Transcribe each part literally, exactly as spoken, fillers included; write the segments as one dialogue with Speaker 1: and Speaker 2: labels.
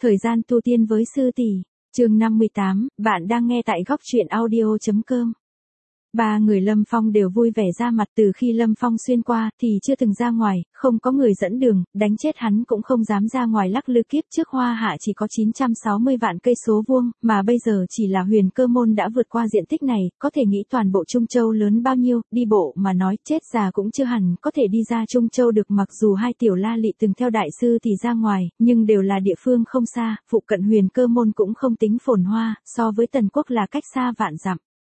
Speaker 1: Thời gian tu tiên với sư tỷ, chương năm mươi tám, bạn đang nghe tại góc truyện audio chấm com. Ba người Lâm Phong đều vui vẻ ra mặt, từ khi Lâm Phong xuyên qua thì chưa từng ra ngoài, không có người dẫn đường, đánh chết hắn cũng không dám ra ngoài lắc lư. Kiếp trước Hoa Hạ chỉ có chín trăm sáu mươi vạn cây số vuông, mà bây giờ chỉ là Huyền Cơ Môn đã vượt qua diện tích này, có thể nghĩ toàn bộ Trung Châu lớn bao nhiêu, đi bộ mà nói chết già cũng chưa hẳn có thể đi ra Trung Châu được. Mặc dù hai tiểu la lị từng theo đại sư thì ra ngoài, nhưng đều là địa phương không xa, phụ cận Huyền Cơ Môn cũng không tính phồn hoa, so với Tần Quốc là cách xa vạn dặm.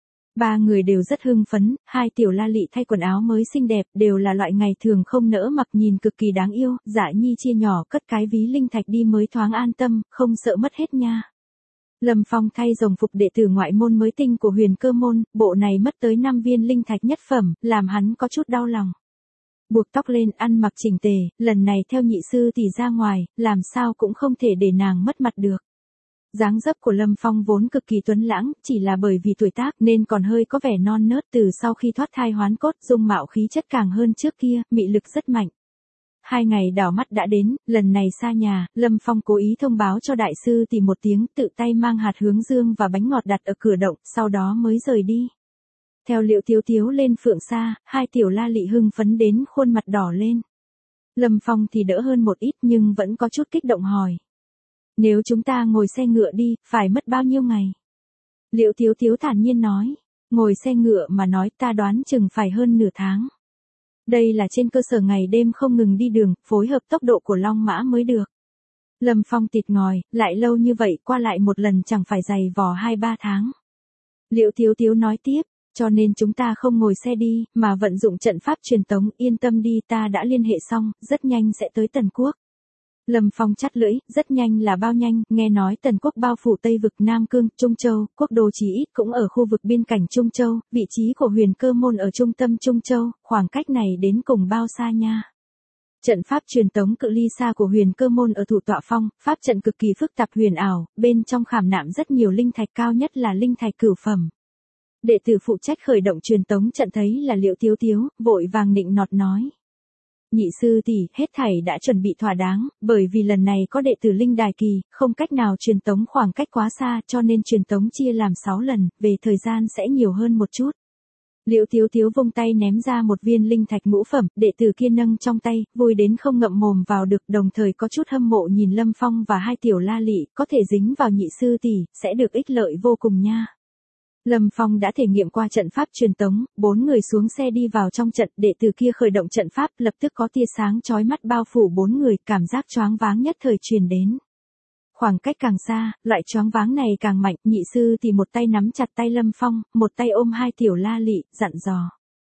Speaker 1: Ba người đều rất hưng phấn, hai tiểu la lị thay quần áo mới xinh đẹp, đều là loại ngày thường không nỡ mặc, nhìn cực kỳ đáng yêu. Dạ Nhi chia nhỏ cất cái ví linh thạch đi mới thoáng an tâm, không sợ mất hết nha. Lâm Phong thay rồng phục đệ tử ngoại môn mới tinh của Huyền Cơ Môn, bộ này mất tới năm viên linh thạch nhất phẩm, làm hắn có chút đau lòng. Buộc tóc lên, ăn mặc chỉnh tề, lần này theo nhị sư tỷ ra ngoài, làm sao cũng không thể để nàng mất mặt được. Dáng dấp của Lâm Phong vốn cực kỳ tuấn lãng, chỉ là bởi vì tuổi tác nên còn hơi có vẻ non nớt. Từ sau khi thoát thai hoán cốt, dung mạo khí chất càng hơn trước kia, mị lực rất mạnh. Hai ngày đảo mắt đã đến, lần này xa nhà, Lâm Phong cố ý thông báo cho đại sư tỷ một tiếng, tự tay mang hạt hướng dương và bánh ngọt đặt ở cửa động, sau đó mới rời đi. Theo Liễu Tiếu Tiếu lên Phượng Sa, hai tiểu la lị hưng phấn đến khuôn mặt đỏ lên. Lâm Phong thì đỡ hơn một ít nhưng vẫn có chút kích động hỏi. Nếu chúng ta ngồi xe ngựa đi, phải mất bao nhiêu ngày? Liễu Tiếu Tiếu thản nhiên nói. Ngồi xe ngựa mà nói, ta đoán chừng phải hơn nửa tháng. Đây là trên cơ sở ngày đêm không ngừng đi đường, phối hợp tốc độ của long mã mới được. Lâm Phong tịt ngòi, lại lâu như vậy, qua lại một lần chẳng phải dày vò hai ba tháng. Liễu Tiếu Tiếu nói tiếp, cho nên chúng ta không ngồi xe đi, mà vận dụng trận pháp truyền tống. Yên tâm đi, ta đã liên hệ xong, rất nhanh sẽ tới Tần Quốc. Lâm Phong chắt lưỡi, rất nhanh là bao nhanh, nghe nói Tần Quốc bao phủ Tây vực, Nam Cương, Trung Châu, quốc đồ chí ít cũng ở khu vực biên cảnh Trung Châu, vị trí của Huyền Cơ Môn ở trung tâm Trung Châu, khoảng cách này đến cùng bao xa nha. Trận pháp truyền tống cự ly xa của Huyền Cơ Môn ở Thủ Tọa Phong, pháp trận cực kỳ phức tạp huyền ảo, bên trong khảm nạm rất nhiều linh thạch, cao nhất là linh thạch cửu phẩm. Đệ tử phụ trách khởi động truyền tống trận thấy là Liễu Tiếu Tiếu, vội vàng nịnh nọt nói. Nhị sư tỷ, hết thảy đã chuẩn bị thỏa đáng, bởi vì lần này có đệ tử linh đài kỳ, không cách nào truyền tống khoảng cách quá xa, cho nên truyền tống chia làm sáu lần, về thời gian sẽ nhiều hơn một chút. Liễu Tiếu Tiếu vung tay ném ra một viên linh thạch ngũ phẩm, đệ tử kia nâng trong tay, vui đến không ngậm mồm vào được, đồng thời có chút hâm mộ nhìn Lâm Phong và hai tiểu la lị, có thể dính vào nhị sư tỷ, sẽ được ích lợi vô cùng nha. Lâm Phong đã thể nghiệm qua trận pháp truyền tống, bốn người xuống xe đi vào trong trận, đệ tử kia khởi động trận pháp, lập tức có tia sáng chói mắt bao phủ bốn người, cảm giác choáng váng nhất thời truyền đến. Khoảng cách càng xa, loại choáng váng này càng mạnh, nhị sư thì một tay nắm chặt tay Lâm Phong, một tay ôm hai tiểu la lị, dặn dò.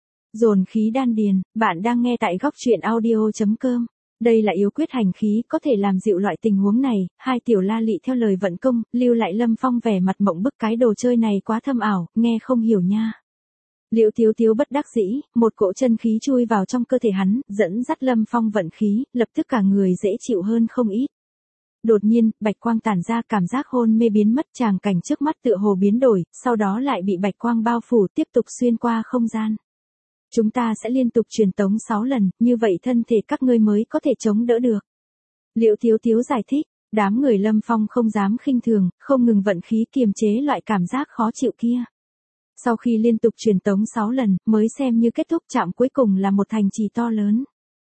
Speaker 1: Dồn khí đan điền, bạn đang nghe tại góc truyện audio chấm com. Đây là yếu quyết hành khí, có thể làm dịu loại tình huống này. Hai tiểu la lị theo lời vận công, lưu lại Lâm Phong vẻ mặt mộng bức, cái đồ chơi này quá thâm ảo, nghe không hiểu nha. Liễu Tiếu Tiếu bất đắc dĩ, một cỗ chân khí chui vào trong cơ thể hắn, dẫn dắt Lâm Phong vận khí, lập tức cả người dễ chịu hơn không ít. Đột nhiên, bạch quang tản ra, cảm giác hôn mê biến mất, tràng cảnh trước mắt tựa hồ biến đổi, sau đó lại bị bạch quang bao phủ, tiếp tục xuyên qua không gian. Chúng ta sẽ liên tục truyền tống sáu lần, như vậy thân thể các ngươi mới có thể chống đỡ được. Liễu Tiếu Tiếu giải thích, đám người Lâm Phong không dám khinh thường, không ngừng vận khí kiềm chế loại cảm giác khó chịu kia. Sau khi liên tục truyền tống sáu lần, mới xem như kết thúc, chạm cuối cùng là một thành trì to lớn.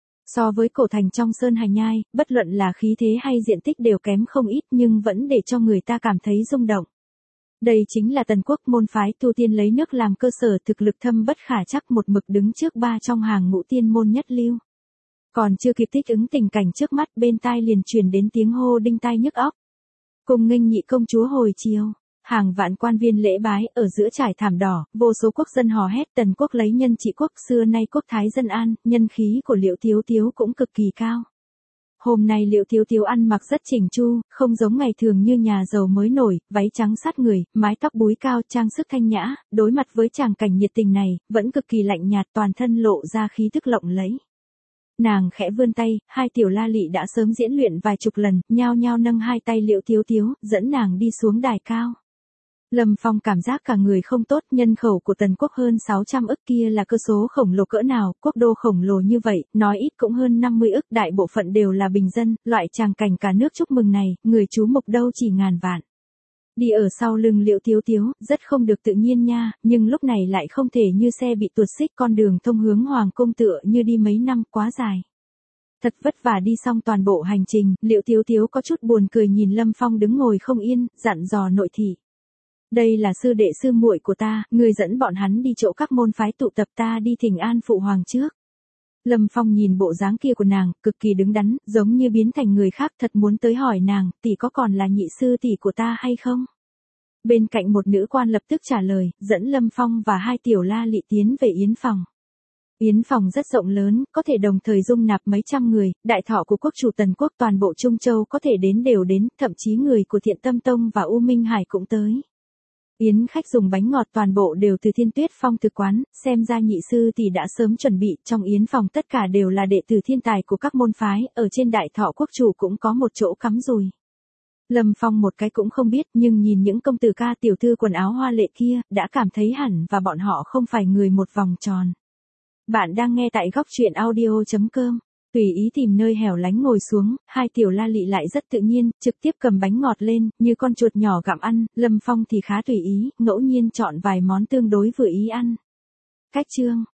Speaker 1: So với cổ thành trong Sơn Hà Nhai, bất luận là khí thế hay diện tích đều kém không ít, nhưng vẫn để cho người ta cảm thấy rung động. Đây chính là Tần Quốc, môn phái tu tiên lấy nước làm cơ sở, thực lực thâm bất khả trắc, một mực đứng trước ba trong hàng ngũ tiên môn nhất lưu. Còn chưa kịp thích ứng tình cảnh trước mắt, bên tai liền truyền đến tiếng hô đinh tai nhức óc. Cùng nghênh nhị công chúa hồi chiều, hàng vạn quan viên lễ bái, ở giữa trải thảm đỏ, vô số quốc dân hò hét. Tần Quốc lấy nhân trị quốc, xưa nay quốc thái dân an, nhân khí của Liễu Tiếu Tiếu cũng cực kỳ cao. Hôm nay Liễu Tiếu Tiếu ăn mặc rất chỉnh chu, không giống ngày thường như nhà giàu mới nổi, váy trắng sát người, mái tóc búi cao, trang sức thanh nhã, đối mặt với tràng cảnh nhiệt tình này, vẫn cực kỳ lạnh nhạt, toàn thân lộ ra khí tức lộng lẫy. Nàng khẽ vươn tay, hai tiểu la lị đã sớm diễn luyện vài chục lần, nhao nhao nâng hai tay Liễu Tiếu Tiếu, dẫn nàng đi xuống đài cao. Lâm Phong cảm giác cả người không tốt, nhân khẩu của Tần quốc hơn sáu trăm ức kia là cơ số khổng lồ cỡ nào, quốc đô khổng lồ như vậy, nói ít cũng hơn năm mươi ức, đại bộ phận đều là bình dân, loại tràng cảnh cả nước chúc mừng này, người chú mục đâu chỉ ngàn vạn. Đi ở sau lưng Liễu Tiếu Tiếu, rất không được tự nhiên nha, nhưng lúc này lại không thể như xe bị tuột xích, con đường thông hướng Hoàng cung tựa như đi mấy năm quá dài. Thật vất vả đi xong toàn bộ hành trình, Liễu Tiếu Tiếu có chút buồn cười nhìn Lâm Phong đứng ngồi không yên, dặn dò nội thị. Đây là sư đệ sư muội của ta, người dẫn bọn hắn đi chỗ các môn phái tụ tập, ta đi thỉnh an phụ hoàng trước. Lâm Phong nhìn bộ dáng kia của nàng, cực kỳ đứng đắn, giống như biến thành người khác, thật muốn tới hỏi nàng, tỷ có còn là nhị sư tỷ của ta hay không? Bên cạnh một nữ quan lập tức trả lời, dẫn Lâm Phong và hai tiểu la lị tiến về yến phòng. Yến phòng rất rộng lớn, có thể đồng thời dung nạp mấy trăm người, đại thọ của quốc chủ Tần quốc toàn bộ Trung Châu có thể đến đều đến, thậm chí người của Thiện Tâm Tông và U Minh Hải cũng tới. Yến khách dùng bánh ngọt toàn bộ đều từ Thiên Tuyết Phong thực quán, xem ra nhị sư thì đã sớm chuẩn bị, trong yến phòng tất cả đều là đệ tử thiên tài của các môn phái, ở trên đại thọ quốc chủ cũng có một chỗ cắm rùi. Lâm Phong một cái cũng không biết, nhưng nhìn những công tử ca tiểu thư quần áo hoa lệ kia, đã cảm thấy hẳn và bọn họ không phải người một vòng tròn. Bạn đang nghe tại góc truyện audio chấm com. Tùy ý tìm nơi hẻo lánh ngồi xuống, hai tiểu la lị lại rất tự nhiên, trực tiếp cầm bánh ngọt lên, như con chuột nhỏ gặm ăn, Lâm Phong thì khá tùy ý, ngẫu nhiên chọn vài món tương đối vừa ý ăn. Cách chương